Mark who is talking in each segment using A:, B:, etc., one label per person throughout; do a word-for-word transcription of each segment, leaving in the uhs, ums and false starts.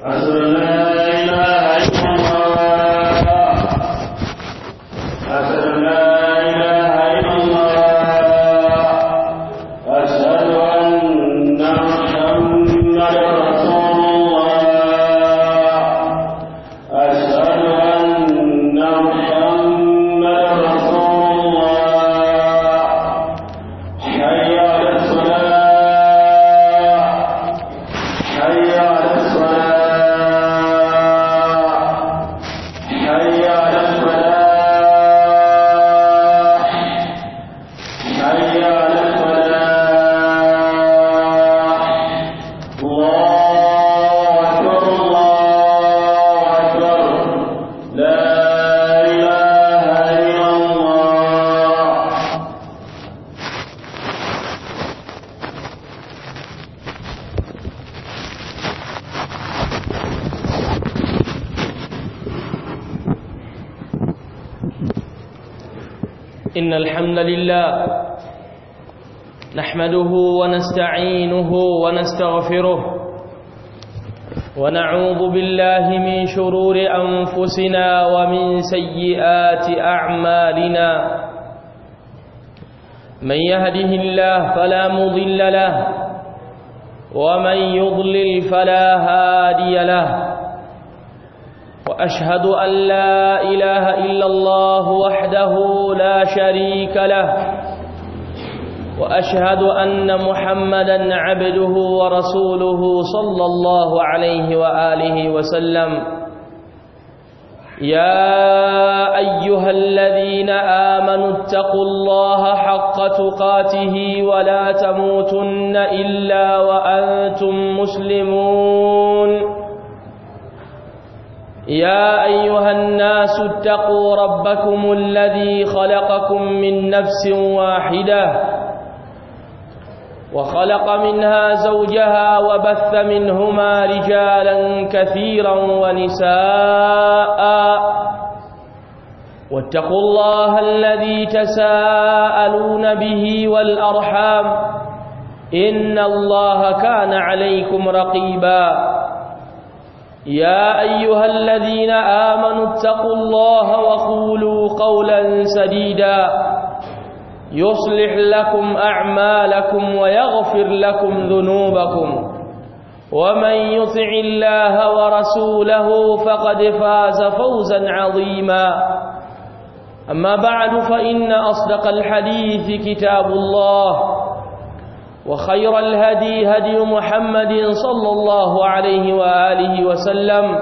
A: إن الحمد لله نحمده ونستعينه ونستغفره ونعوذ بالله من شرور أنفسنا ومن سيئات أعمالنا من يهده الله فلا مضل له ومن يضلل فلا هادي له وأشهد أن لا إله إلا الله وحده لا شريك له وأشهد أن محمدا عبده ورسوله صلى الله عليه وآله وسلم يا أيها الذين آمنوا اتقوا الله حق تقاته ولا تموتن إلا وأنتم مسلمون يا أيها الناس اتقوا ربكم الذي خلقكم من نفس واحدة وخلق منها زوجها وبث منهما رجالا كثيرا ونساء واتقوا الله الذي تساءلون به والأرحام إن الله كان عليكم رقيبا يا أيها الذين آمنوا اتقوا الله وقولوا قولا سديدا يصلح لكم أعمالكم ويغفر لكم ذنوبكم ومن يطع الله ورسوله فقد فاز فوزا عظيما أما بعد فإن أصدق الحديث كتاب الله وخير الهدي هدي محمد صلى الله عليه وآله وسلم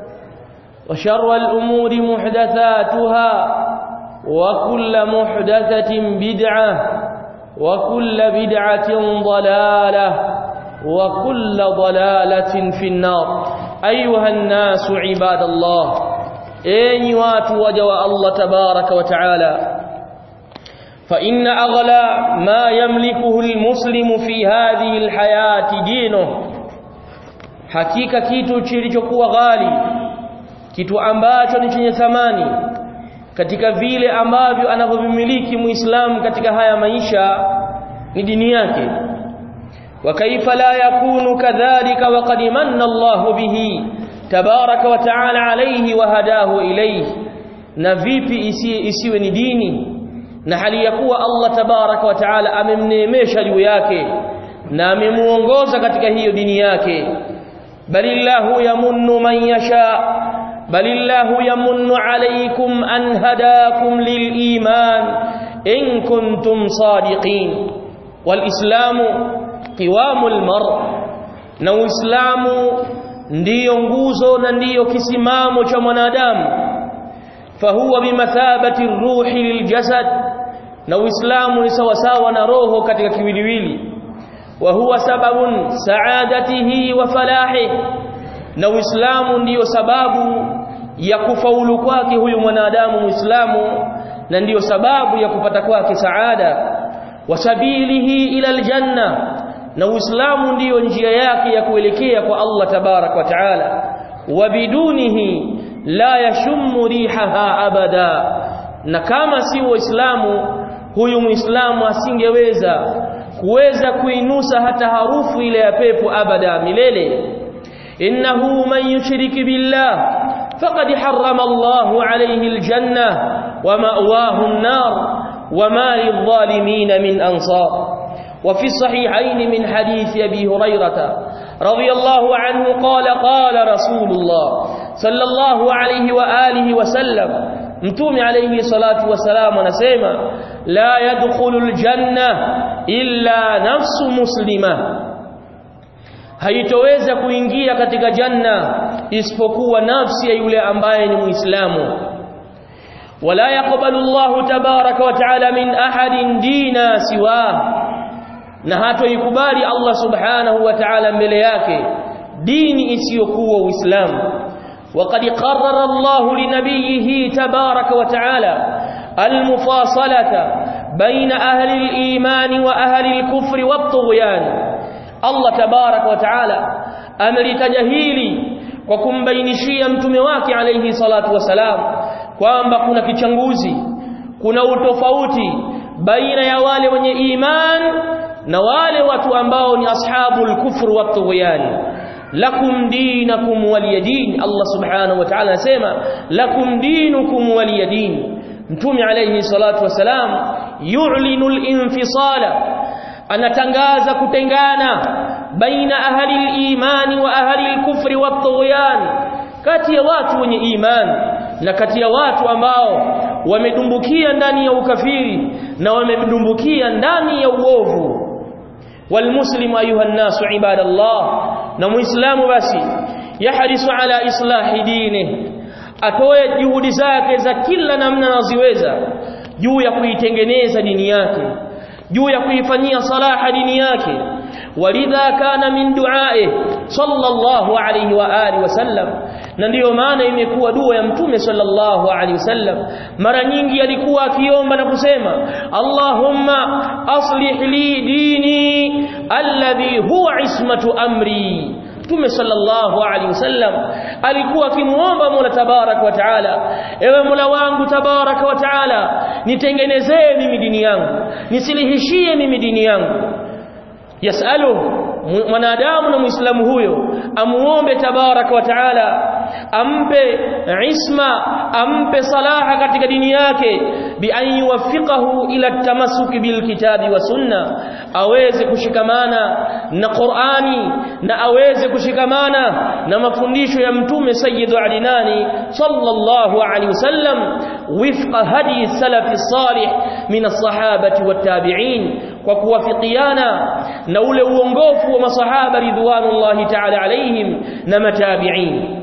A: وشر الأمور محدثاتها وكل محدثة بدعة وكل بدعة ضلالة وكل ضلالة في النار أيها الناس عباد الله أي واتوا وجوا الله تبارك وتعالى فإن أغلى ما يملكه المسلم في هذه الحياة دينه hakika kitu kilichokuwa ghali kitu ambacho ni chenye thamani katika vile ambavyo anavyomiliki muislamu katika haya maisha ni dini yake wa kaifa la yakunu kadhalika wa qad manna Allahu bihi tabaraka wa ta'ala alayhi wa hadahu ilayhi na vipi isiwe isiwe ni dini na hali ya kuwa Allah tabaraka wa taala amemneemesha juu yake na amemuongoza katika hiyo dini yake balillahu yamunnu man yasha balillahu yamunnu alaykum an hadakum liliman in kuntum sadiqin walislamu qiwamul mar na uislamu ndiyo nguzo na ndiyo kisimamo cha mwanadamu fahuwa bimathabati ruhi liljasad na uislamu ni sawa sawa na roho katika kiwiliwili wa huwa sababun saadatihi wa falahi na uislamu ndiyo sababu ya kufaulu kwake huyu mwanadamu muislamu na ndiyo sababu ya kupata kwake saada wa sabilihi ila aljanna na uislamu ndiyo njia yake ya kuelekea kwa Allah tabarak wa taala wa bidunihi la yashummu rihaha abada na kama si uislamu huyu muislamu asingeweza kuweza kuinusa hata harufu ile ya pepo abada milele innahu man yushrik billah faqad harrama Allahu alayhi aljanna wa ma'wahu an-nar wa ma lidh-dhalimin min ansar. وفي الصحيحين من حديث أبي هريرة رضي الله عنه قال قال رسول الله صلى الله عليه وآله وسلم متوم عليه الصلاة والسلام ونسيما لا يدخل الجنة إلا نفس مسلمة haitoweza kuingia katika janna isipokuwa nafsi ya yule ambaye ni muislamu. wala yaqbalu Allahu tabaraka wa taala min ahadin dina siwa, na hatoikubali Allah subhanahu wa ta'ala mbele yake dini isiyokuwa Uislamu. وقد قرر الله لنبيه تبارك وتعالى المفاصلة بين أهل الإيمان وأهل الكفر والطغيان. الله تبارك وتعالى amelitahili kwa kumbainishia mtume wake alayhi salatu wasalam kwamba kuna kichanguzi, kuna utofauti baina ya wale wenye iman na wale watu ambao ni ashabul kufr wa tughyan. lakum dinakum waliyadin. Allah subhanahu wa ta'ala anasema lakum dinukum waliyadin. mtume alayhi salatu wasalam yu'linu al-infisala, anatangaza kutengana baina ahli al-imani wa ahli al-kufri wa tughyan, kati ya watu wenye imani na kati ya watu ambao wamedumbukia ndani ya ukafiri na wamedumbukia ndani ya uovu. والمسلم أيها الناس عباد الله، na muislamu basi yahrisu ala islahi dinihi, atoe juhudi zake za kila namna anaziweza juu ya kuitengeneza dini yake, juu ya kuifanyia salaha dini yake. walidha kana min du'ae sallallahu alayhi wa alihi wasallam, na ndiyo maana imekuwa dua ya mtume sallallahu alayhi wasallam mara nyingi alikuwa akiomba na kusema Allahumma aslih li dini alladhi huwa ismatu amri. Mtume sallallahu alayhi wasallam alikuwa akimuomba Mola tabarak wa taala, ewe Mola wangu tabarak wa taala, nitengenezee mimi dini yangu, nisilihishie mimi dini yangu. yasaluhu, mwanadamu na muislamu huyo amuombe tabaraka wa taala ampe isma, ampe salaha katika dini yake, bi an yuwaffiqahu ila tamassuki bil kitabi wa sunna, aweze kushikamana na Qur'ani na aweze kushikamana na mafundisho ya mtume sayyidu adinani sallallahu alaihi wasallam wifqa hadi salafi salih min as-sahabati wat tabi'in, kwa kuwafikiana na ule uongofu wa masahaba ridwanullahi ta'ala alaihim na matabi'in.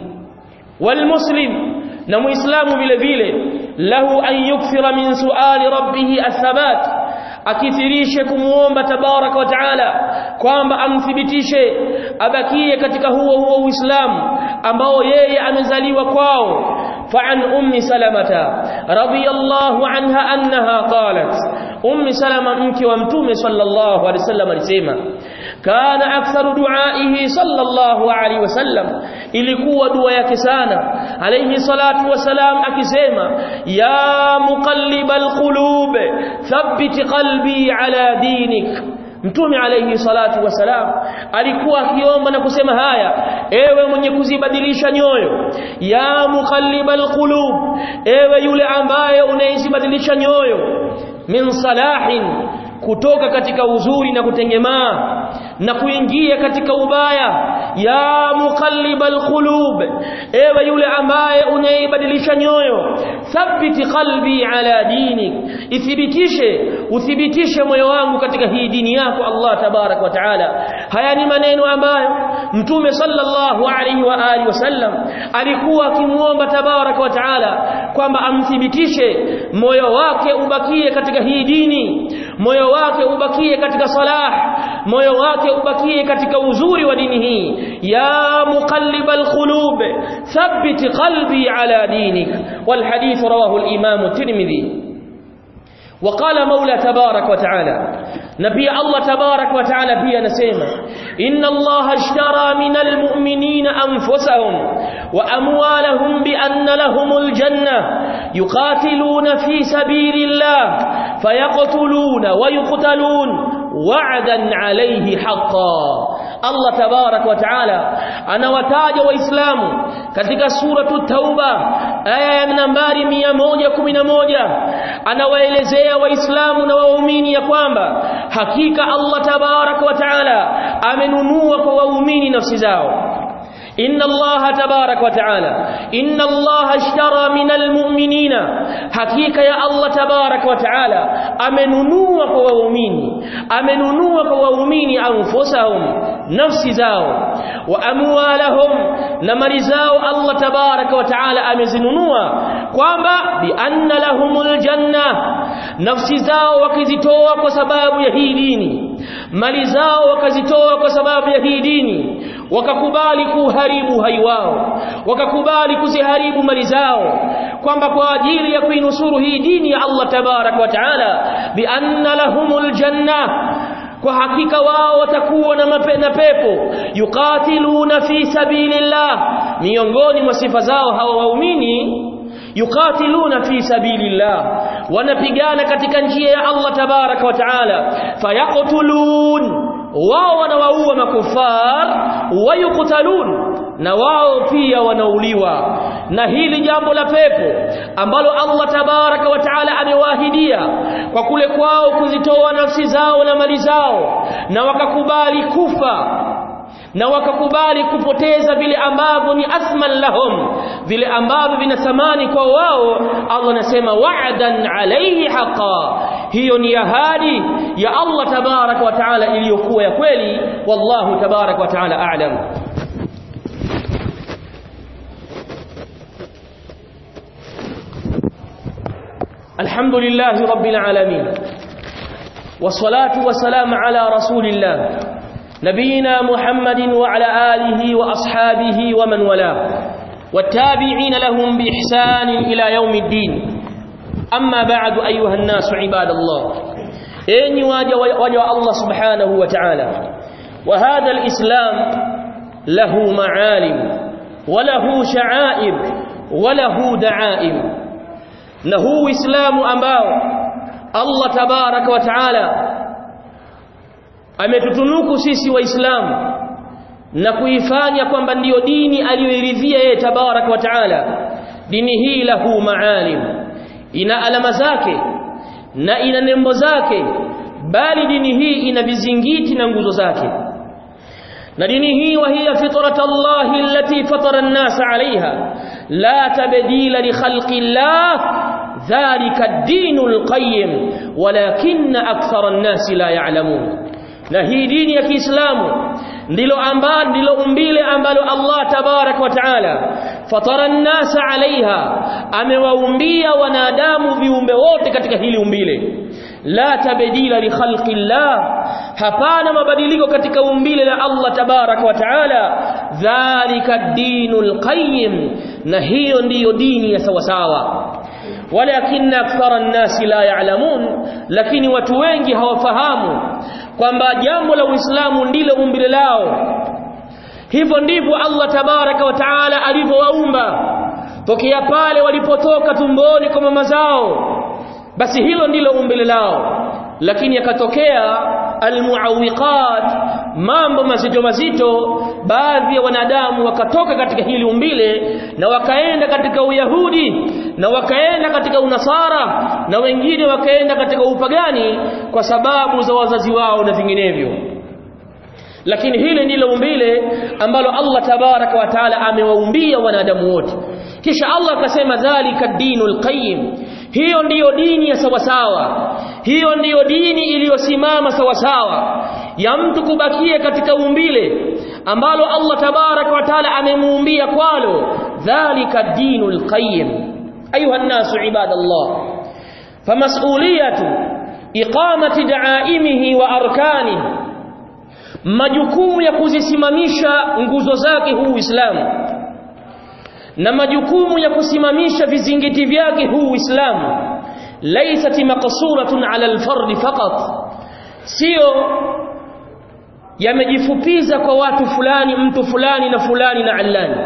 A: والمسلم na muislamu vile vile lahu an yukthira min suali rabbih athabat, akithirishe kumuomba tabaraka wa taala kwamba amthibitishe abakie katika huo huo Uislamu ambao yeye amezaliwa kwao. فعن أم سلمة رضي الله عنها أنها قالت، أم سلمة مك ومتوم صلى الله عليه وسلم alisema كان أكثر دعائه صلى الله عليه وسلم ilikuwa dua yake sana alayhi salatu wasalam akisema ya muqallibal qulub thabbit qalbi ala dinik. Mtume alayhi salatu wasalam alikuwa akiomba na kusema haya, ewe mwenye kuzibadilisha nyoyo, ya muqallibal qulub, ewe yule ambaye unaizibadilisha nyoyo, min salahin, kutoka katika uzuri na kutengemaa na kuingia katika ubaya. Ya muqallibal qulub, ewe yule ambaye unaibadilisha nyoyo, thabbit qalbi ala dinik, ithibitishe uthibitishe moyo wangu katika hii dini yako Allah tabarak wa taala. Haya ni maneno ambayo mtume sallallahu alaihi wa alihi wasallam alikuwa akimuomba tabarak wa taala kwamba amthibitishe moyo wake ubakie katika hii dini, moyo wake ubakie katika salah, moyo wake ubakie katika uzuri wa dini hii. Ya muqallibal qulub thabbit qalbi ala dinik. Wal hadith rawahu al-imam at-Tirmidhi. وقال مولى تبارك وتعالى، نبي الله تبارك وتعالى بي نسيما إن الله اشترى من المؤمنين أنفسهم وأموالهم بأن لهم الجنة يقاتلون في سبيل الله فيقتلون ويقتلون وعدا عليه حقا. Allah tabarak wa taala anawataja waislamu katika suratu Tauba aya ya nambari mia moja kumi na moja, anawaelezea waislamu na waumini ya kwamba hakika Allah tabarak wa taala amenunua kwa waumini nafsi zao. Inna Allah tabarak wa taala inna Allah ishtara minal mu'minina, hakika ya Allah tabarak wa taala amenunua kwa waumini, amenunua kwa waumini anfusahum, nafsi zao, wa amwalahum, na mali zao. Allah tabarak wa taala amezinunua kwamba bi anna lahumul janna, nafsi zao wakizitoa kwa sababu ya hii dini, mali zao wakazitoa kwa sababu ya hii dini, wakakubali kuharibu hai wao, wakakubali kuziharibu mali zao, kwamba kwa ajili ya kuinusuru hii dini ya Allah tabarak wa taala, bi anna lahumul janna, kwa hakika wao watakuwa na mapena pepo. Yuqatiluna fi sabilillah, miongoni mwa sifa zao hawa waumini, yuqatiluna fi sabilillah, wanapigana katika njia ya Allah tabarak wa taala. Fayaqtulun, wao wanawaua makufar, wayuqtalun, na wao pia wanauliwa. Na hili jambo la pepo ambalo Allah tabaraka wa taala amewaahidia kwa kule kwao kuzitoa nafsi zao na mali zao, na wakakubali kufa, na wakakubali kupoteza vile ambavyo ni athman lahum, vile ambavyo vina thamani kwa wao. Allah anasema wa'dan alayhi haqqan, hiyo ni ahadi ya Allah tabarak wa taala iliyokuwa ya kweli. Wallahu tabarak wa taala a'lam. Alhamdulillahi rabbil alamin, wassalatu wassalamu ala rasulillah نبينا محمد وعلى آله وأصحابه ومن والاه والتابعين لهم بإحسان إلى يوم الدين. أما بعد أيها الناس عباد الله، إني وجه الله سبحانه وتعالى، وهذا الإسلام له معالم وله شعائر وله دعائم. نهو إسلام أمباو الله تبارك وتعالى ametutunuku sisi waislamu na kuifanya kwamba ndiyo dini aliyoiridhia yeye tabarak wa taala. Dini hii lahu maalim, ina alama zake na ina nembo zake, bali dini hii ina vizingiti na nguzo zake. Na dini hii wa hiya fitratallahi allati fatara an-nas 'alayha la tabdila li khalqi Allah dhalika ad-dinul qayyim walakinna akthara an-nas la ya'lamun. Na hii dini ya Kiislamu ndilo ambalo ndilo umbile ambalo Allah tabarak wa taala fatara an-nas 'alayha, amewaumbia wanadamu viumbe wote katika hili umbile. La tabdila li khalqi Allah, hapana mabadiliko katika umbile la Allah tabarak wa taala. Dhalika ad-dinul qayyim, na hiyo ndiyo dini ya sawa sawa. Walakinna akthara an-nas la ya'lamun, lakini watu wengi hawafahamu kwamba jambo la Uislamu ndilo umbile lao. Hivyo ndivyo Allah tabaraka wa taala alivyowaumba tokea pale walipotoka tumboni kwa mama zao, basi hilo ndilo umbile lao. Lakini yakatokea almuawiqat, mambo mazito mazito, baadhi ya wanadamu wakatoka katika hili umbile na wakaenda katika Uyahudi, na wakaenda katika Unasara, na wengine wakaenda katika upagani kwa sababu za wazazi wao na vinginevyo. Lakini hili ndilo umbile ambalo Allah tabaraka wa taala amewaumbia wanadamu wote. Kisha Allah akasema dhalika ad-dinul qayyim, hiyo ndiyo dini ya sawa sawa, hiyo ndiyo dini iliyosimama sawa sawa ya mtu kubakia katika umbile ambalo Allah tabaraka wa taala amemuumbia kwalo. Dhalika ad-dinul qayyim. Ayuha an-nasu ibadallah, famas'uliyatu iqamati da'aimihi wa arkanihi, majukumu ya kuzisimamisha nguzo zake huu Uislamu na majukumu ya kusimamisha vizingiti vyake huu Uislamu, laysat maqsuratun ala al-fard faqat, sio yamejifupiza kwa watu fulani, mtu fulani na fulani na allani.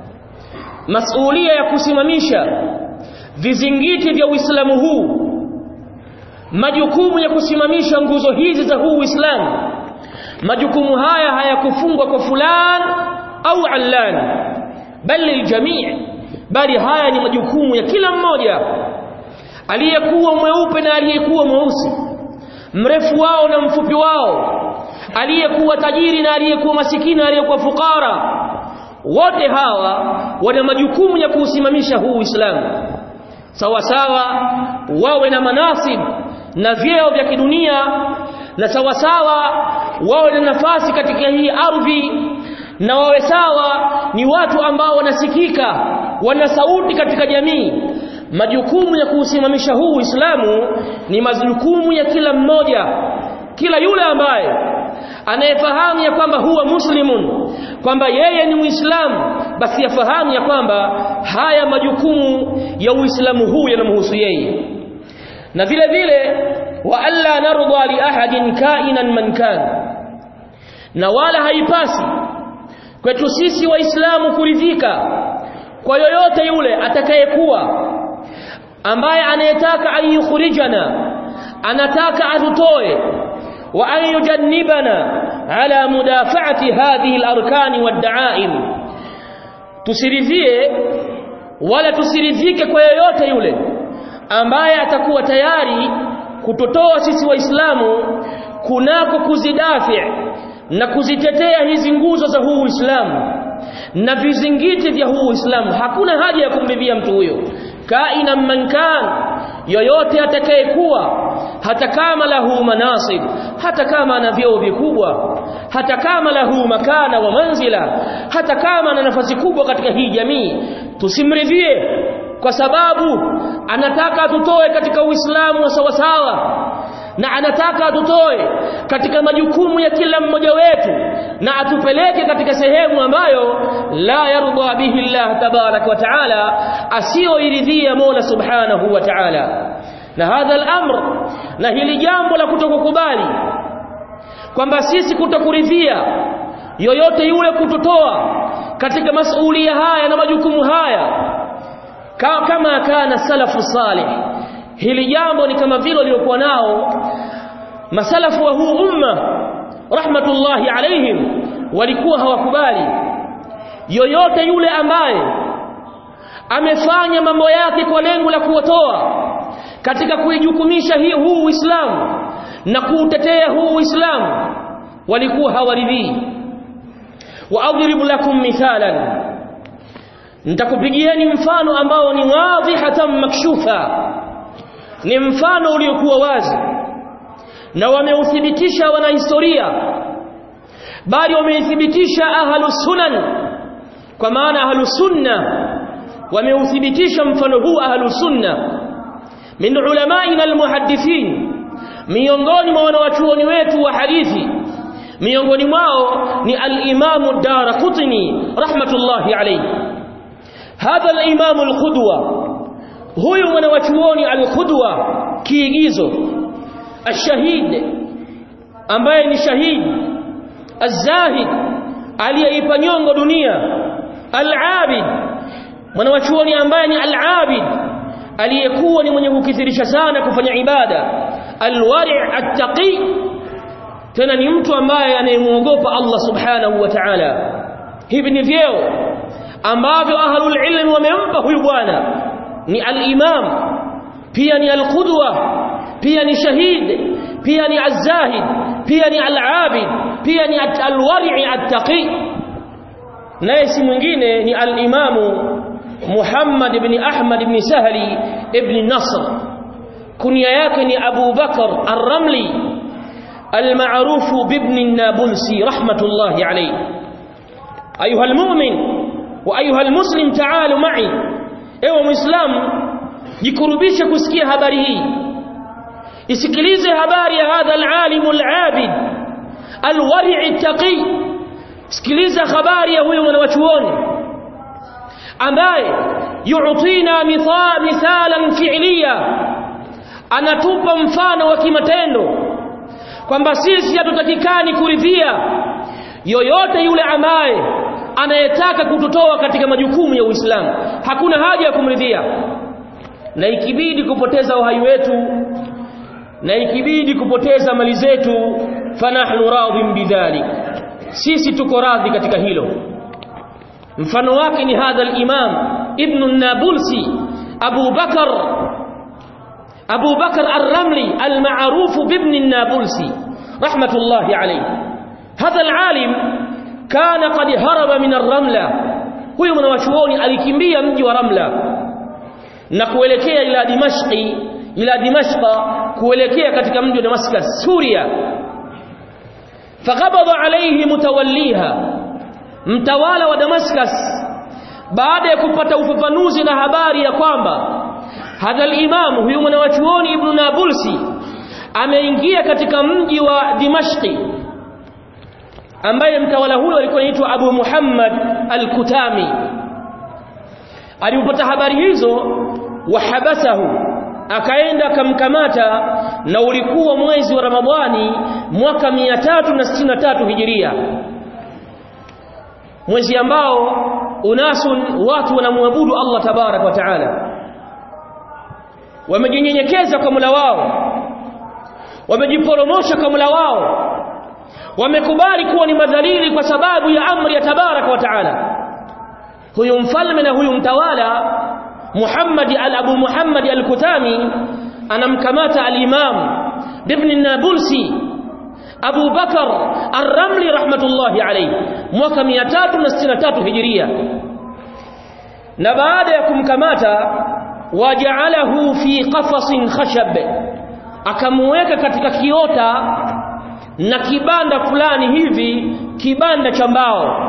A: Masulia ya kusimamisha vizingiti vya Uislamu huu, majukumu ya kusimamisha nguzo hizi za huu Uislamu majukumu haya hayakufungwa kwa fulani au allan, bali liljamii, bali haya ni majukumu ya kila mmoja, aliyekuwa mweupe na aliyekuwa mweusi, mrefu wao na mfupi wao, aliyekuwa tajiri na aliyekuwa masikini na aliyekuwa fukara. Wote hawa wana majukumu ya kuusimamisha huu Uislamu sawa sawa, wawe na manasib na vyeo vya kidunia, na sawa sawa wawe na nafasi katika hii ardhi, na wawe sawa ni watu ambao wanasikika, wana sauti katika jamii. Majukumu ya kuusimamisha huu Uislamu ni majukumu ya kila mmoja. Kila yule ambaye anayefahamu ya kwamba huwa muslimun, kwamba yeye ni Muislamu, basi yafahamu ya kwamba haya majukumu ya Uislamu huu yanamhusu yeye. Na vile vile wa alla narda li ahadin kainan man kan, na wala haipasi kwetu sisi Waislamu kuridhika kwa yoyote yule atakayekuwa ambaye anayetaka ayukhrijana, anataka atutoe, wa an yujannibana ala mudafa'ati hadhihi al-arkan wad-da'aim. Tusiridhie wala tusiridhike kwa yoyote yule ambaye atakuwa tayari kutotoa sisi Waislamu kunako kuzidafi na kuzitetea hizi nguzo za huu Uislamu na vizingiti vya huu Uislamu. Hakuna haja ya kumridhia mtu huyo, kaina man kan, yoyote atakayekuwa, hata kama lahu manasib, hata kama ana vyeo vikubwa, hata kama lahu makana wa manzila, hata kama ana nafasi kubwa katika hii jamii, tusimridhie kwa sababu anataka tutoe katika Uislamu wa sawa sawa, na anataka atutoe katika majukumu ya kila mmoja wetu na atupeleke katika sehemu ambayo la yarda bihi Allah tabarak wa taala, asiyoiridhia Mola subhanahu wa taala. Na hadha al-amr, na hili jambo la kutokukubali kwamba sisi kutokuridhia yoyote yule kututoa katika masuhulia haya na majukumu haya kama kana salafu salih, hili jambo ni kama vile waliokuwa nao masalafu wa huu umma rahmatullahi alaihim, walikuwa hawakubali yoyote yule ambaye amefanya mambo yake kwa lengo la kuwatoa katika kuijukumisha hii huu Uislamu na kuutetea huu Uislamu, walikuwa hawaridhii. Wa adribu lakum mithalan, nitakupigieni mfano ambao ni wadhihatan makshufa, ni mfano uliokuwa wazi na wameuthibitisha wanahistoria, bali wameithibitisha ahlus sunan, kwa maana ahlus sunna wameuthibitisha mfano huu. Ahlus sunna min ulamaina almuhaddithin, miongoni mwa wanawachuoni wetu wa hadithi, miongoni mwao ni al-Imam ad-Daraqutni rahmatullahi alayhi. Hadha al-Imam al-Qudwa, huyu mwanawachuoni al-Qudwa, kiigizo, ash-shahid, ambaye ni shahid, az-zahid, aliyeipa nyongo dunia, al-abid, mwanawachuoni ambaye ni al-abid, aliyekuwa ni mwenye kukithirisha sana kufanya ibada, al-wari' at-taqi, tena ni mtu ambaye anayemuogopa Allah subhanahu wa ta'ala. Hivi ni vyeo ambavyo ahlul ilm wamempa huyu bwana. Ni al-imam, pia ni al-qudwa, pia ni shahid, pia ni az-zahid, pia ni al-abid, pia ni al-wari' at-taqi. naye si mwingine ni al-imam Muhammad ibn Ahmad ibn Sahli ibn Nasr, kunya yake ni Abu Bakr ar-Ramli al-ma'ruf bibn an-Nabulsi rahmatullahi alayhi. Ayuha al-mu'min wa ayuha al-muslim, ta'alu ma'i, ewe muislamu jikurubishe kusikia habari hii, isikilize habari ya hadha al-alim al-abid al-wari' at-taqi. Sikiliza habari ya huyu mwanachuoni ambaye yu'tina mithalan fi'liya, anatupa mfano wa kimatendo kwamba sisi hatutakikani kuridhia yoyote yule ambaye anayetaka kututoa katika majukumu ya Uislamu. Hakuna haja ya kumridhia, na ikibidi kupoteza uhai wetu, na ikibidi kupoteza mali zetu, fanahnu radin bidhalik, sisi tuko radhi katika hilo. Mfano wake ni hadha al-Imam Ibn an-Nabulsi Abu Bakar Abu Bakar ar-Ramli al-ma'ruf ibn an-Nabulsi rahmatullahi alayhi. Hadha al-alim kana qad haraba min ar-Ramla, huyo mwanachuoni alikimbia mji wa Ramla na kuelekea ila Dimashqi ila Dimashqa, kuelekea katika mji wa Damascus Suria. Faghabada alayhi mutawalliha, mtawala wa Damascus, baada ya kupata ufafanuzi na habari ya kwamba hadha al-imam huyu mwanachuoni Ibn Nabulsi ameingia katika mji wa Dimashqi, ambaye mtawala huyo alikuwa anaitwa Abu Muhammad al-Kutami. Alipopata habari hizo, wahabasahu, akaenda akamkamata, na ulikuwa mwezi wa Ramadhani mwaka mia tatu na sitini na tatu hijiria, mwezi ambao unasun watu wanamwabudu Allah tabarak wa taala, wamejinyenyekeza kwa Mola wao, wamejiporomosha kwa Mola wao, wamekubali kuwa ni madhalili kwa sababu ya amri ya tabarak wa taala. Huyu mfalme na huyu mtawala Muhammad al-Abu Muhammad al-Kutami anamkamata al-Imam Ibn an-Nabulsi Abu Bakar ar-Ramli rahmatullahi alayhi mwaka mia tatu na sitini na tatu hijiria. Na baada ya kumkamata, waja'alahu fi qafasin khashab, akamweka katika kiota na kibanda fulani hivi, kibanda cha mbao.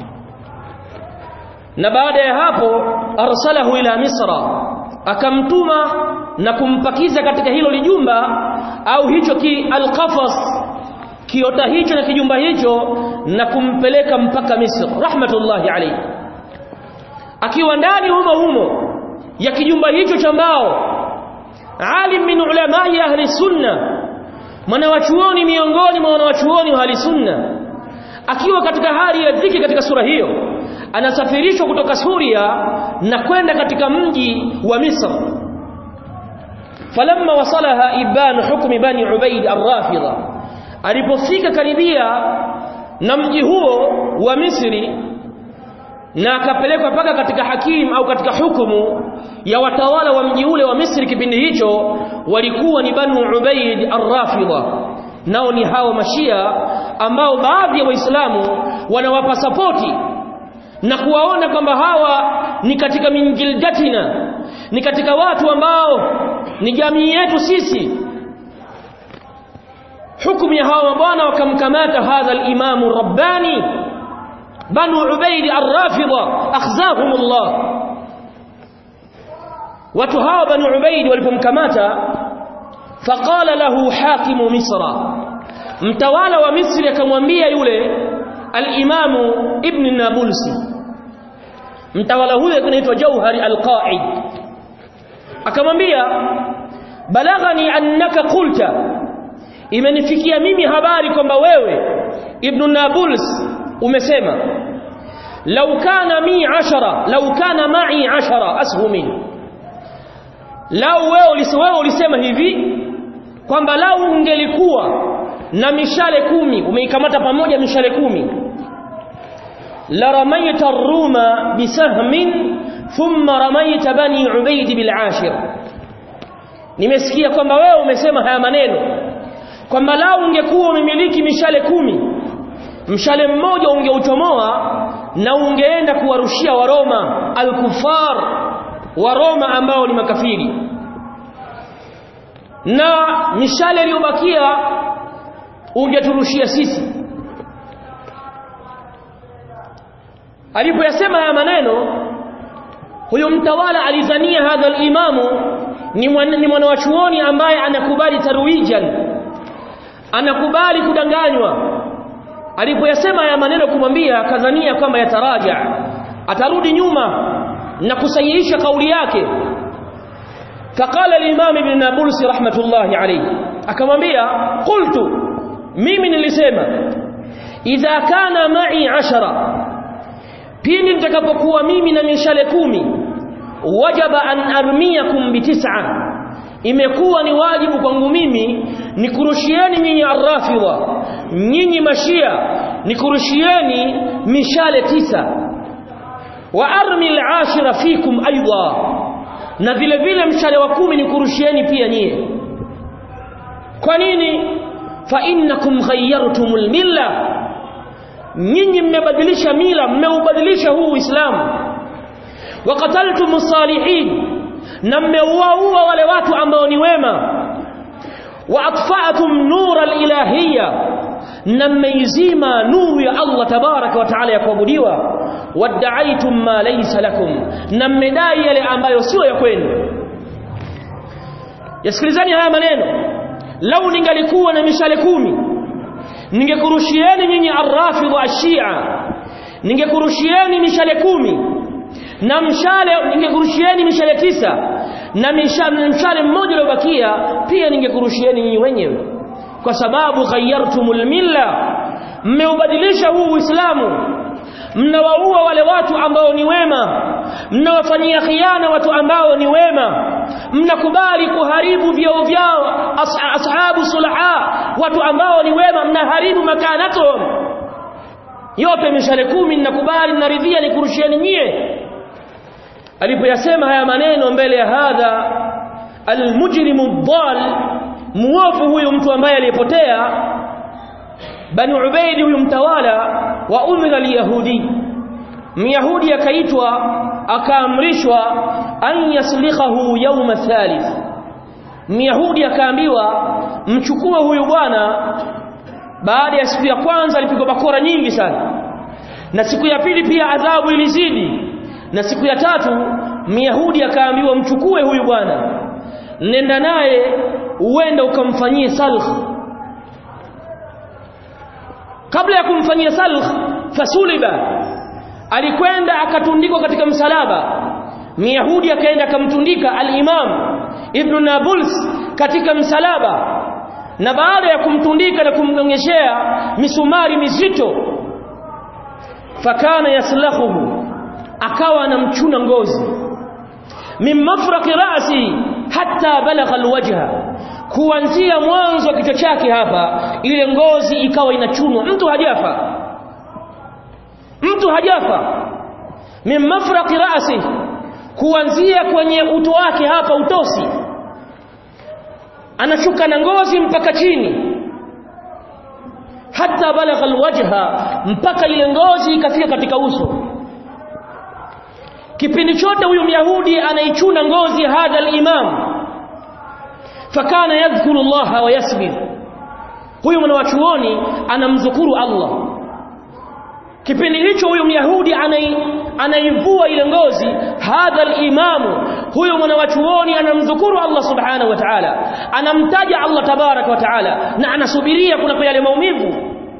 A: Na baada ya hapo arsalahu ila Misra, akamtuma na kumpakiza katika hilo lijumba au hicho ki al-qafas, kiota hicho na kijumba hicho, na kumpeleka mpaka Misri rahmatullahi alayhi. Akiwa ndani humo humo ya kijumba hicho cha mbao, alim min ulama ahli sunna, mwanachuoni miongoni mwa wanachuoni wa ahli sunna, akiwa katika hali ya dhiki katika sura hiyo, anasafirishwa kutoka Suria na kwenda katika mji wa Misri. Falamma wasalaha iban hukmi bani Ubayd ar-Rafidha, alipofika karibia na mji huo wa Misri, na akapelekwa paka katika hakim au katika hukumu ya watawala wa mji ule wa Misri. Kipindi hicho walikuwa ni bani Ubayd ar-Rafidha, nao ni hao mashia ambao baadhi ya waislamu wanawapa sapoti na kuwaona kwamba hawa ni katika mingildatina, ni katika watu ambao ni jamii yetu sisi. Hukumu ya hawa bwana, wakamkamata hadha al-Imam ar-Rabbani Banu Ubayd ar-Rafidha akhzahumullah. Watu hawa Banu Ubayd walipomkamata, faqala lahu hakimu Misra, mtawala wa Misri akamwambia yule al-Imam Ibn Nabulsi, mtawala huyo anaitwa Jauhari al-Qaid, akamwambia balaghani annaka qulta, imenifikia mimi habari kwamba wewe Ibn Nabuls umesema, law kana mi ashara law kana ma'i ashara ashumin, lau wewe ulisema hivi kwamba lau ungelikuwa na mishale kumi, umeikamata pamoja mishale kumi, la ramaita ar-ruma bisahmin thumma ramaita bani Ubayd bil ashir. Nimesikia kwamba wewe umesema haya maneno kwamba lau ungekuwa umemiliki mishale kumi, mshale mmoja ungeuchomoa na ungeenda kuwarushia Waroma al-kufar, Waroma ambao ni makafiri, na mishale iliyobakia ungeturushia sisi. Alipoyasema haya maneno, huyo mtawala alizania hadha al-imamu ni mwanachuoni ambaye anakubali tarwijan, anakubali kudanganywa. Alipoyasema haya maneno kumwambia, kadhania kwamba yataraja, atarudi nyuma na kusahihisha kauli yake. Faqala al-Imam Ibn Nabulsi rahmatullahi alayhi, akamwambia qultu, mimi nilisema idha kana ma'i ashara, pindi nitakapokuwa mimi na mishale kumi, wajaba an armiyakum bitis'a, imekuwa ni wajibu kwangu mimi nikurushieni nyinyi ar-Rafidha nyinyi mashia nikurushieni mishale tisa, wa armi al-ashira fikum aidha, na vile vile mshale wa kumi nikurushieni pia nyie. Kwa nini? Fa innakum ghayyartumul milla, nyinyi mmebadilisha mila, mmeubadilisha huu Uislamu. Wa qataltumus salihin, na mmeuaua wale watu ambao ni wema. Wa atfa'tum nura al-ilahiyya, na mmeizima nuru ya Allah tabaraka wa taala ya kuabudiwa. Wadda'aytum ma laysa lakum, na mmedai yale ambayo sio ya kwenu. Yasikilizani haya maneno. Lau ningalikuwa na mishale kumi, ningekurushieni nyinyi ar-rafidh wa ash-shia, ningekurushieni mishale kumi, na mshale ningekurushieni mishale tisa, na mishale mshale mmoja uliobakia pia ningekurushieni nyinyi wenyewe, kwa sababu ghayyartumul milla, mmeubadilisha huu Uislamu. Mnawaua wale watu ambao ni wema, mnawafanyia khiana watu ambao ni wema, mnakubali kuharibu vyao vyao ashabu sulha, watu ambao ni wema, mnaharibu makanatهم. Yote mishale kumi ninakubali, naridhia nikurushieni nyie. Alipoyasema haya maneno mbele ya hadha almujrimu dhal, muovu huyu mtu ambaye alipotea, Bani Ubayd huyu mtawala wa umira al-Yahudi, Myahudi akaitwa akaamrishwa an yaslikhahu yawm thalith. Myahudi akaambiwa mchukue huyu bwana. Baada ya siku ya kwanza alipigwa bakora nyingi sana, na siku ya pili pia adhabu ilizidi, na siku ya tatu Myahudi akaambiwa mchukue huyu bwana, nenda naye uende ukamfanyie salkh. Kabla ya kumfanyia salkh, fasuliba, alikwenda akatundikwa katika msalaba. Myahudi akaenda akamtundika al-Imam Ibn Nablus katika msalaba, na baada ya kumtundika na kumgongeshea misumari mizito, fakana yaslakhuhu, akawa anamchuna ngozi, min mafraqi ra'si hatta balagha alwajha, kuanzia mwanzo wa kichwa chake hapa, ile ngozi ikawa inachunwa. Mtu hajafa, mtu hajafa. Min mafraqi ra'si, kuanzia kwenye uto wake hapa, utosi, anashuka na ngozi mpaka chini, hatta balagha alwajha, mpaka ile ngozi ikafika katika uso. Kipindi chote huyu Myahudi anaichuna ngozi hadha al-imam, fakana yadhkuru Allah wa yasbir. Huyu mwanachuoni anamdhukuru Allah. Kipindi hicho huyu Myahudi anai anaivua ile ngozi, hadha al-imam, huyu mwanachuoni anamdhukuru Allah subhanahu wa ta'ala, anamtaja Allah tabaraka wa ta'ala, na anasubiria kuna kwa yale maumivu.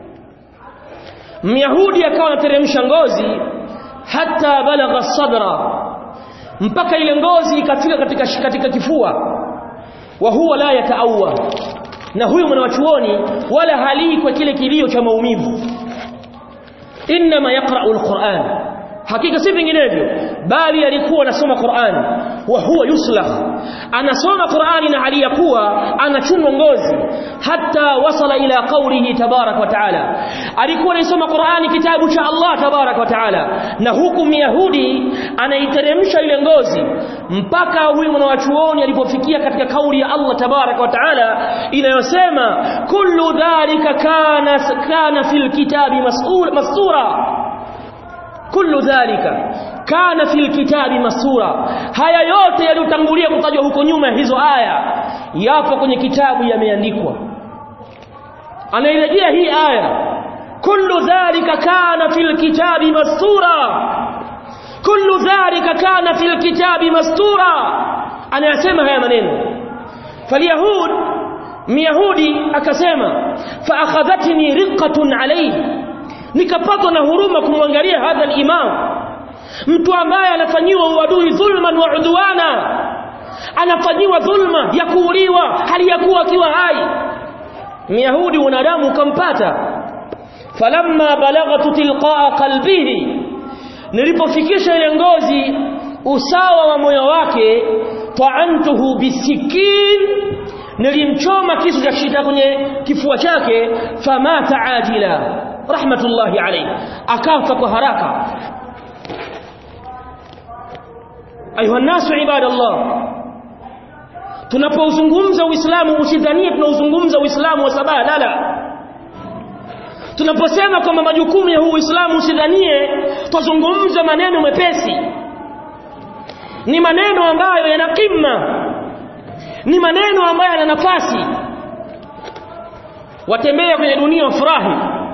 A: Myahudi akawa anateremsha ngozi hatta balagha sadra, mpaka ile ngozi ikafika katika katika kifua. Wa huwa la yataawa, na huyu mwanachuoni wala halii kwa kile kilio cha maumivu. Inma yaqra'u al-Qur'an, hakika si vinginevyo, bali alikuwa anasoma Qur'an. Wa huwa yuslakh, anasoma Qur'ani na hali ya kuwa anachunwa ngozi. Hatta wasala ila qawlihi tabarak wa ta'ala, alikuwa anasoma Qur'ani, kitabu cha Allah tabarak wa ta'ala, na huku Myahudi anaiteremsha ile ngozi, mpaka huyu mwanachuoni alipofikia katika kauli ya Allah tabarak wa ta'ala inayosema kullu dhalika kana kana fil kitabi mas'ul mastura. Kullu dhalika kana fil kitabi masura, haya yote yaliyotangulia kutajwa huko nyuma, hizo aya yapo kwenye kitabu, yameandikwa. Anairejea hii aya, kullu dhalika kana fil kitabi masura, kullu dhalika kana fil kitabi mastura. Anayasema haya maneno. Falyahud, Myahudi akasema, fa akhadhatni riqqatun alayhi, nikapatwa na huruma kumwangalia hadha al-imam, mtu ambaye anafanyiwa uadui, dhulman wa udwana, anafanyiwa dhulma ya kuuliwa hali ya kuwa akiwa hai. Myahudi wanadamu ukampata. Falamma balaghatu tilqaa qalbihi, nilipofikisha ile ngozi usawa wa moyo wake, ta'antuhu bisikin, nilimchoma kisu cha shita kwenye kifua chake, famata ajila rahmatullahi alayhi, akafa kwa haraka. Ayuha nasu ibadallah, tunapozungumza Uislamu usidhanie tunauzungumza Uislamu wa sabadala. Tunaposema kwamba majukumu ya huu Uislamu usidhanie tuzungumza maneno mepesi. Ni maneno ambayo yana kima, ni maneno ambayo yana nafasi. Watembea kwenye dunia wafurahi,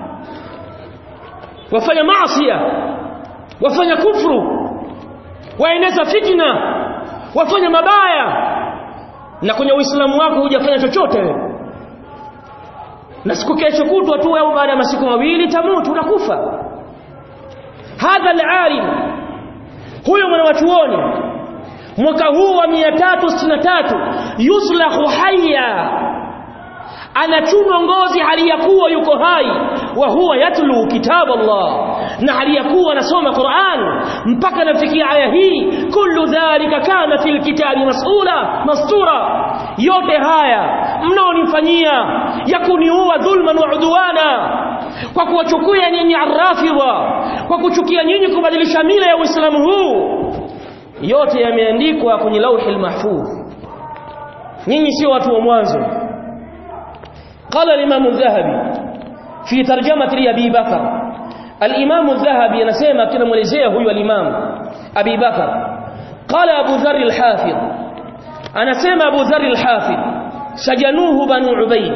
A: wafanya maasi, wafanya kufuru, waeneza fitna, wafanya mabaya, na kwenye Uislamu wako hujafanya chochote wewe. Na siku kesho kutwa tu au baada ya masiku mawili tamutu, unakufa. Hadha al-alim, huyo mwanachuoni, mwaka huu wa mia tatu sitini na tatu, yuslahu hayya, anachunwa ngozi hali ya kuwa yuko hai, wa huwa yatlu kitab Allah, na hali ya kuwa anasoma Qur'an, mpaka nafikia aya hii, kullu dhalika kana fil kitabi mas'ula mastura. Yote haya mnaonifanyia ya kuniua dhulman wa udwana, kwa kuwachukia nyinyi arrafidha, kwa kuchukia nyinyi kubadilisha mila ya Uislamu huu, yote yameandikwa kwenye lauhil mahfuz. Nyinyi sio watu wa mwanzo. قال الإمام الذهبي في ترجمة لأبي بكر، الإمام الذهبي نسمع كنا ملزيه هو الإمام أبي بكر. قال أبو ذر الحافظ، أنا سمع أبو ذر الحافظ، سجنوه بنو عبيد،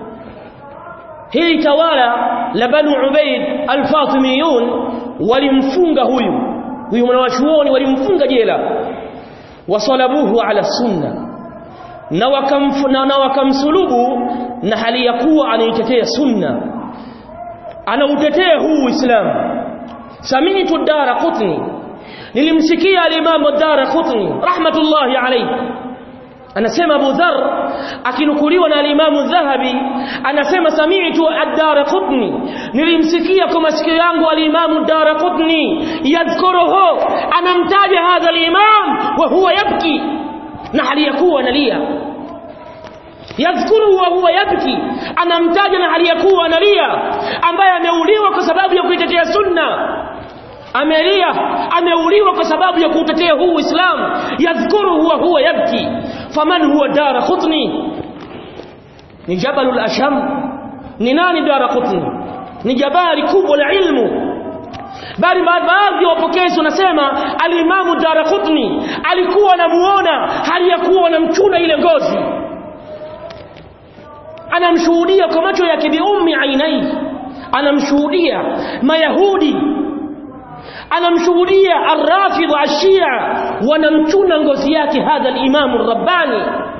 A: هي توالى لبنو عبيد الفاطميون، ولمفنغ هو هو منواشوون ولمفنغ جيلا، وصلبوه على السنة، na wakamfuna na wakamsulubu, na hali ya kuwa anaitetea sunna, anautetea huu Uislamu. Sami'tu ad-Daraqutni, nilimsikia al-Imam ad-Daraqutni rahmatullahi alayhi anasema, Abu Dharr akinukuliwa na al-Imam adh-Dhahabi anasema, sami'tu ad-Daraqutni, nilimsikia kwa masikio yangu al-Imam ad-Daraqutni yadhkuruhu, anamtaja hadha al-Imam wa huwa yabki, na hali ya kuwa analia. Yadhkuru wa huwa yabki, anamtaja na hali ya kuwa analia, ambaye ameuliwa kwa sababu ya kuitetea sunna. Amelia, ameuliwa kwa sababu ya kutetea huu Uislamu. Yadhkuru wa huwa yabki. Faman huwa Daraqutni? Ni Jabalul Asham. Ni nani Daraqutni? Ni jabali kubwa la ilmu. Bali baadhi ya wapokezi wanasema al-Imam Daraqutni alikuwa anamuona hali ya kuwa anamchuna ile ngozi, anamshuhudia kwa macho yake bi ummi ainai, anamshuhudia Mayahudi, anamshuhudia ar-Rafidh ash-Shia wanamchuna ngozi yake hadha al-Imam ar-Rabbani.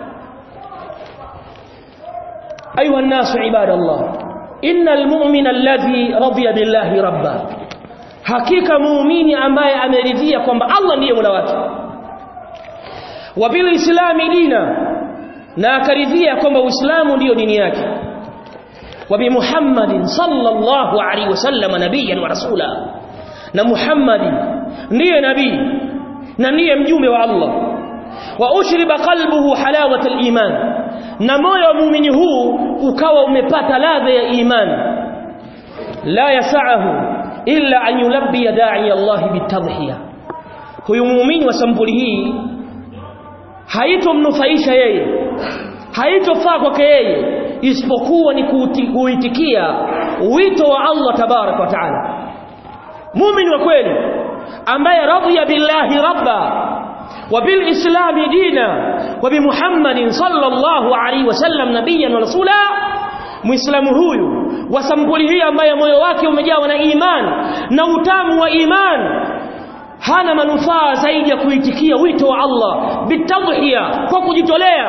A: Ayuha an-nas ibadallah, innal mu'mina alladhi radiya billahi rabba, hakika muumini ambaye ameridhia kwamba Allah ndiye Mola wake, wa bil islami dina, na akaridhia kwamba Uislamu ndiyo dini yake, wa bi Muhammadin sallallahu alaihi wasallam nabiyyan wa rasula, na Muhammadi ndiye nabii na ndiye mjumbe wa Allah, wa ushriba qalbuhu halawat al-iman, na moyo wa muumini huu ukawa umepata ladha ya imani. La yasa'ahu illa an yulabbi da'i Allah bitadhiya, huyu muumini wa sampuli hii haitomnufaisha yeye, haitofaa kwake yeye, isipokuwa ni kuitikia wito wa Allah tabarak wa taala. Muumini wa kweli ambaye radhiya billahi rabba wa bil islami dina wa bi Muhammadin sallallahu alaihi wasallam nabiyyan wa rasula, muislamu huyu wa sampuli hii ambaye moyo wake umejawa na imani na utamu wa imani, hana manufaa zaidi ya kuitikia wito wa Allah bitadhiya, kwa kujitolea,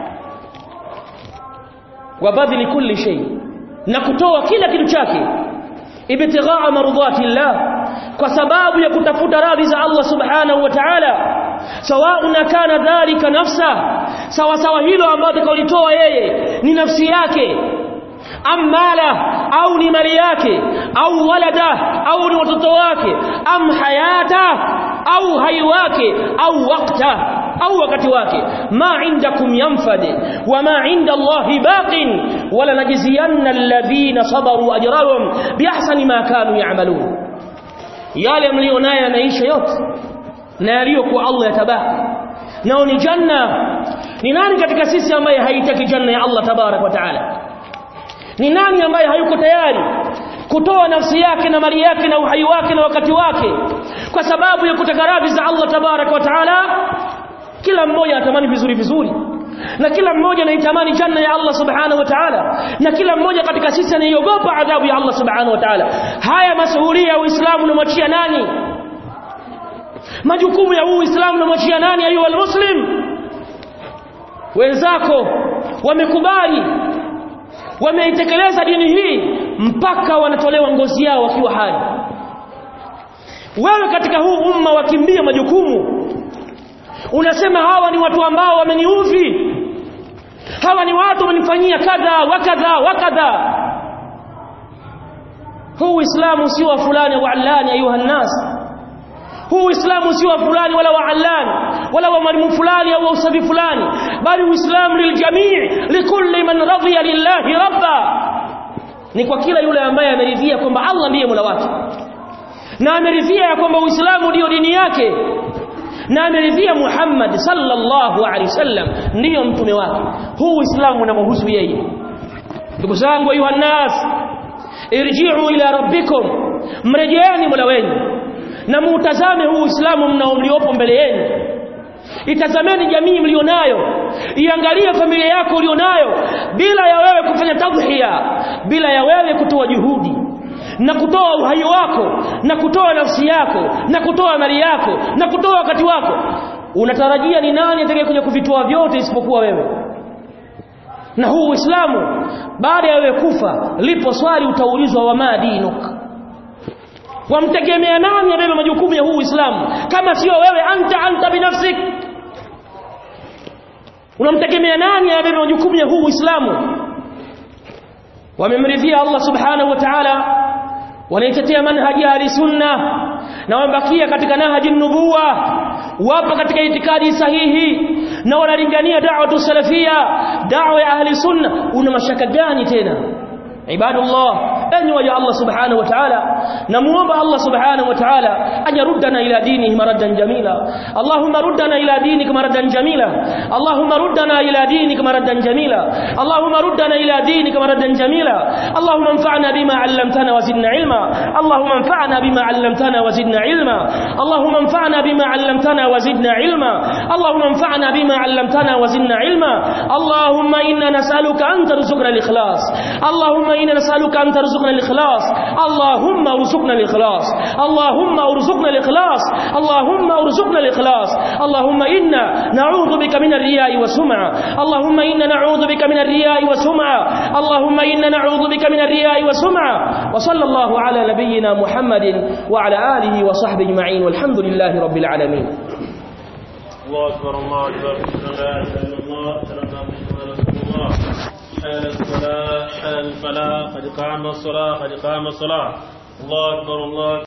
A: wa badli kulli shay, na kutoa kila kitu chake, ibtighaa mardhati Allah, kwa sababu ya kutafuta radhi za Allah subhanahu wa ta'ala. Sawaun kana dhalika nafsa, sawa sawa hilo ambalo atakalitoa yeye ni nafsi yake, amala au ni mali yake, au walada au ni watoto wake, am hayata au hai wake, au wakta au wakati wake. Ma indakum yanfad wa ma inda Allahi baqin wala najziyanna alladhina sabaru ajrahum biahsani ma kanu ya'malun. Yale mlionayo yanaisha yote na yaliyokuwa Allah yatabaki nao ni janna. Ni nani katika sisi ambaye haitaki janna ya Allah tabarak wa taala? Ni nani ambaye hayuko tayari kutoa nafsi yake na mali yake na uhai wake na wakati wake kwa sababu ya kutaka radhi za Allah tabarak wa taala? Kila mmoja atamani vizuri vizuri, na kila mmoja anaitamani janna ya Allah subhanahu wa ta'ala, na kila mmoja katika sisi anaiogopa adhabu ya Allah subhanahu wa ta'ala. Haya masuhulia ya Uislamu unamwachia nani? Majukumu ya Uislamu unamwachia nani ayu almuslim? Wenzako wamekubali, wameitekeleza dini hii mpaka wanatolewa ngozi yao wakiwa hai. Wewe katika huu umma wakimbia majukumu, unasema hawa ni watu ambao wameniudhi, hawa ni watu wamenifanyia kadha wa kadha wa kadha. Huu Uislamu si wa fulani wa allani ayuha nas. Huu Uislamu si wa fulani wala wa allani wala wa mwalimu fulani au usafi fulani, bali Uislamu liljamii, likulli man radiya lillahi rabba. Ni kwa kila yule ambaye ameridhia kwamba Allah ndiye Mola wake, na ameridhia kwamba Uislamu ndio dini yake, na ameridhia Muhammad sallallahu alaihi wasallam ndiyo mtume wake. Huu Uislamu unamhusu yeye. Ndugu zangu ayuha nas, irji'u ila rabbikum, mrejeeni Mola wenu na muutazame huu Uislamu mnaomliopo mbele yenu. Itazameni jamii mlionayo, iangalie familia yako ulionayo, bila ya wewe kufanya tadhhiya, bila ya wewe kutoa juhudi na kutoa uhai wako na kutoa nafsi yako na kutoa mali yako na kutoa wakati wako. Unatarajia ni nani atakayekuja kuvitoa vyote isipokuwa wewe? Na huu Uislamu baada ya wewe kufa, lipo swali utaulizwa, wa ma dinuk, wamtegemea nani abebe majukumu ya huu Uislamu kama sio wewe? Anta anta binafsik. Unamtegemea nani abebe majukumu ya huu Uislamu? Wamemridhia Allah subhanahu wa ta'ala, wanaitetea manhaji ya sunna na wamebakia katika nahji nubuwa, wapo katika itikadi sahihi na wanalingania da'watu salafia, da'wa ya ahli sunna. Una mashaka gani tena? Ibadallah, enyi waja Allah subhanahu wa ta'ala, namuomba Allah subhanahu wa ta'ala ajaruddana ila dinihi maradan jamila. Allahumma ruddana ila dinika maradan jamila. Allahumma ruddana ila dinika maradan jamila. Allahumma ruddana ila dinika maradan jamila. Allahumma anfa'na bima 'allamtana wa zidna ilma. Allahumma anfa'na bima 'allamtana wa zidna ilma. Allahumma anfa'na bima 'allamtana wa zidna ilma. Allahumma anfa'na bima 'allamtana wa zidna ilma. Allahumma inna nas'aluka an tarzuqna al-ikhlas. Allahumma إنا نسألك أن ترزقنا الإخلاص. اللهم ارزقنا الإخلاص. اللهم ارزقنا الإخلاص. اللهم ارزقنا الإخلاص. اللهم إنا نعوذ بك من الرياء والسمعة. اللهم إنا نعوذ بك من الرياء والسمعة. اللهم إنا نعوذ بك من الرياء والسمعة. وصلى الله على نبينا محمد وعلى آله وصحبه أجمعين والحمد لله رب العالمين.
B: الله أكبر الله أكبر لا إله إلا الله سلام على رسول الله. حال الصلاة حال الفلاح قد قام الصلاة قد قام الصلاة. الله أكبر الله